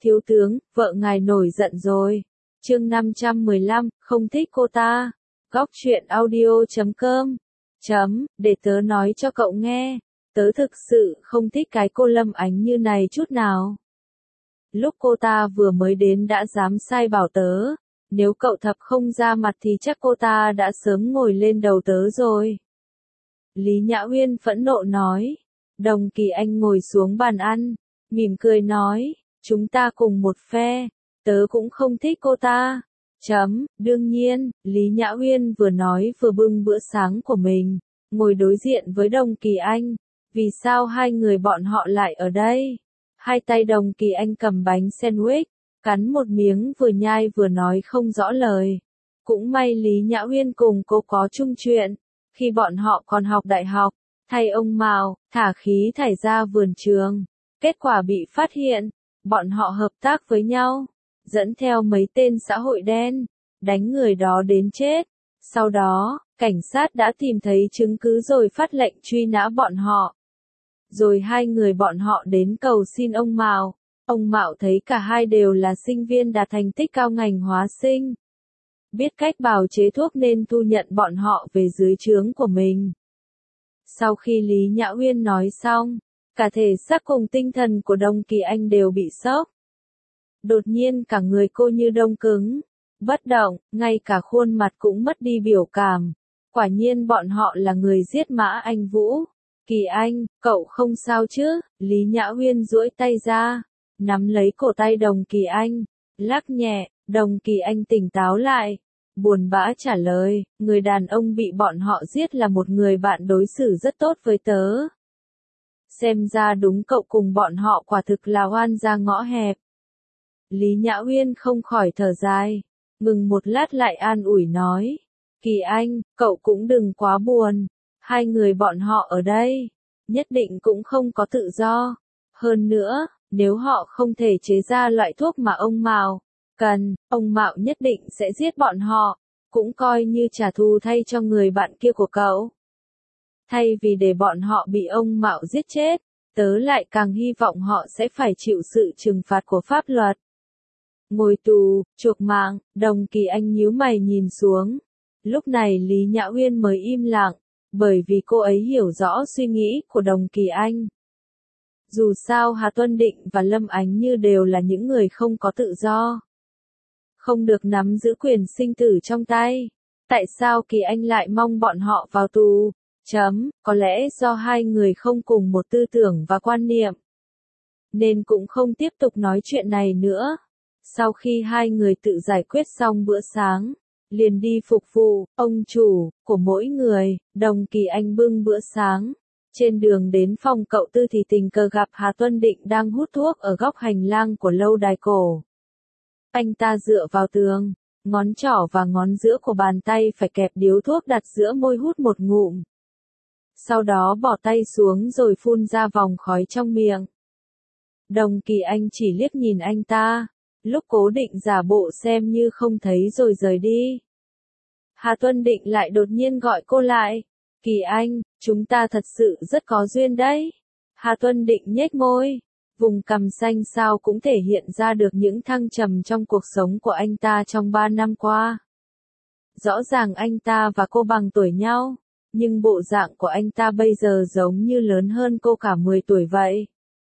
Thiếu tướng, vợ ngài nổi giận rồi. Chương 515, không thích cô ta. Góc truyện audio.com. Để tớ nói cho cậu nghe. Tớ thực sự không thích cái cô Lâm Ánh Như này chút nào. Lúc cô ta vừa mới đến đã dám sai bảo tớ. Nếu cậu Thập không ra mặt thì chắc cô ta đã sớm ngồi lên đầu tớ rồi. Lý Nhã Uyên phẫn nộ nói. Đồng Kỳ Anh ngồi xuống bàn ăn, mỉm cười nói, chúng ta cùng một phe, tớ cũng không thích cô ta. Đương nhiên, Lý Nhã Uyên vừa nói vừa bưng bữa sáng của mình, ngồi đối diện với Đồng Kỳ Anh. Vì sao hai người bọn họ lại ở đây? Hai tay Đồng Kỳ Anh cầm bánh sandwich, cắn một miếng vừa nhai vừa nói không rõ lời. Cũng may Lý Nhã Uyên cùng cô có chung chuyện, khi bọn họ còn học đại học, thay ông Mạo, thả khí thải ra vườn trường. Kết quả bị phát hiện, bọn họ hợp tác với nhau, dẫn theo mấy tên xã hội đen, đánh người đó đến chết. Sau đó, cảnh sát đã tìm thấy chứng cứ rồi phát lệnh truy nã bọn họ. Rồi hai người bọn họ đến cầu xin ông Mạo. Ông Mạo thấy cả hai đều là sinh viên đạt thành tích cao ngành hóa sinh. Biết cách bào chế thuốc nên thu nhận bọn họ về dưới trướng của mình. Sau khi Lý Nhã Uyên nói xong, cả thể xác cùng tinh thần của Đồng Kỳ Anh đều bị sốc. Đột nhiên cả người cô như đông cứng, bất động, ngay cả khuôn mặt cũng mất đi biểu cảm. Quả nhiên bọn họ là người giết Mã Anh Vũ. Kỳ Anh, cậu không sao chứ? Lý Nhã Uyên duỗi tay ra, nắm lấy cổ tay Đồng Kỳ Anh, lắc nhẹ. Đồng Kỳ Anh tỉnh táo lại, buồn bã trả lời, người đàn ông bị bọn họ giết là một người bạn đối xử rất tốt với tớ. Xem ra đúng cậu cùng bọn họ quả thực là oan gia ngõ hẹp. Lý Nhã Uyên không khỏi thở dài, ngừng một lát lại an ủi nói, Kỳ Anh, cậu cũng đừng quá buồn, hai người bọn họ ở đây, nhất định cũng không có tự do. Hơn nữa, nếu họ không thể chế ra loại thuốc mà ông Mạo cần, ông Mạo nhất định sẽ giết bọn họ, cũng coi như trả thù thay cho người bạn kia của cậu. Thay vì để bọn họ bị ông Mạo giết chết, tớ lại càng hy vọng họ sẽ phải chịu sự trừng phạt của pháp luật. Ngồi tù, chuộc mạng, Đồng Kỳ Anh nhíu mày nhìn xuống. Lúc này Lý Nhã Uyên mới im lặng, bởi vì cô ấy hiểu rõ suy nghĩ của Đồng Kỳ Anh. Dù sao Hà Tuân Định và Lâm Ánh Như đều là những người không có tự do, không được nắm giữ quyền sinh tử trong tay. Tại sao Kỳ Anh lại mong bọn họ vào tù? Có lẽ do hai người không cùng một tư tưởng và quan niệm, nên cũng không tiếp tục nói chuyện này nữa. Sau khi hai người tự giải quyết xong bữa sáng, liền đi phục vụ ông chủ của mỗi người. Đồng Kỳ Anh bưng bữa sáng. Trên đường đến phòng cậu Tư thì tình cờ gặp Hà Tuân Định đang hút thuốc ở góc hành lang của lâu đài cổ. Anh ta dựa vào tường, ngón trỏ và ngón giữa của bàn tay phải kẹp điếu thuốc đặt giữa môi hút một ngụm. Sau đó bỏ tay xuống rồi phun ra vòng khói trong miệng. Đồng Kỳ Anh chỉ liếc nhìn anh ta, lúc cố định giả bộ xem như không thấy rồi rời đi. Hà Tuân Định lại đột nhiên gọi cô lại. Kỳ Anh, chúng ta thật sự rất có duyên đấy. Hà Tuân Định nhếch môi, vùng cằm xanh xao cũng thể hiện ra được những thăng trầm trong cuộc sống của anh ta trong 3 năm qua. Rõ ràng anh ta và cô bằng tuổi nhau, nhưng bộ dạng của anh ta bây giờ giống như lớn hơn cô cả 10 tuổi vậy.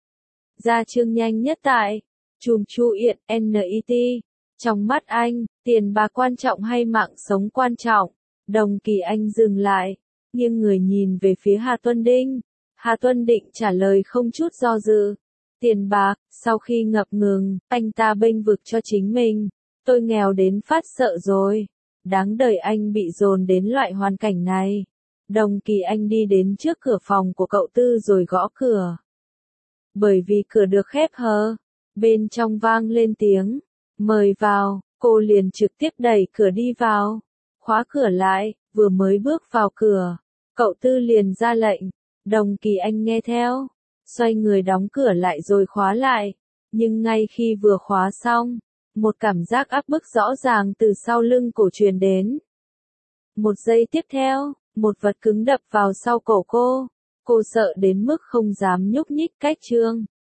Gia chương nhanh nhất tại chùm Chu Yện NET. Trong mắt anh, tiền bạc quan trọng hay mạng sống quan trọng? Đồng Kỳ Anh dừng lại, nghiêng người nhìn về phía Hà Tuân Định. Hà Tuân Định trả lời không chút do dự. Tiền bạc. Sau khi ngập ngừng, anh ta bênh vực cho chính mình. Tôi nghèo đến phát sợ rồi. Đáng đời anh bị dồn đến loại hoàn cảnh này. Đồng Kỳ Anh đi đến trước cửa phòng của cậu Tư rồi gõ cửa. Bởi vì cửa được khép hờ, bên trong vang lên tiếng, mời vào, cô liền trực tiếp đẩy cửa đi vào, khóa cửa lại. Vừa mới bước vào cửa, cậu Tư liền ra lệnh. Đồng Kỳ Anh nghe theo, xoay người đóng cửa lại rồi khóa lại. Nhưng ngay khi vừa khóa xong, một cảm giác áp bức rõ ràng từ sau lưng cổ truyền đến. Một giây tiếp theo, một vật cứng đập vào sau cổ cô. Cô sợ đến mức không dám nhúc nhích cách trương.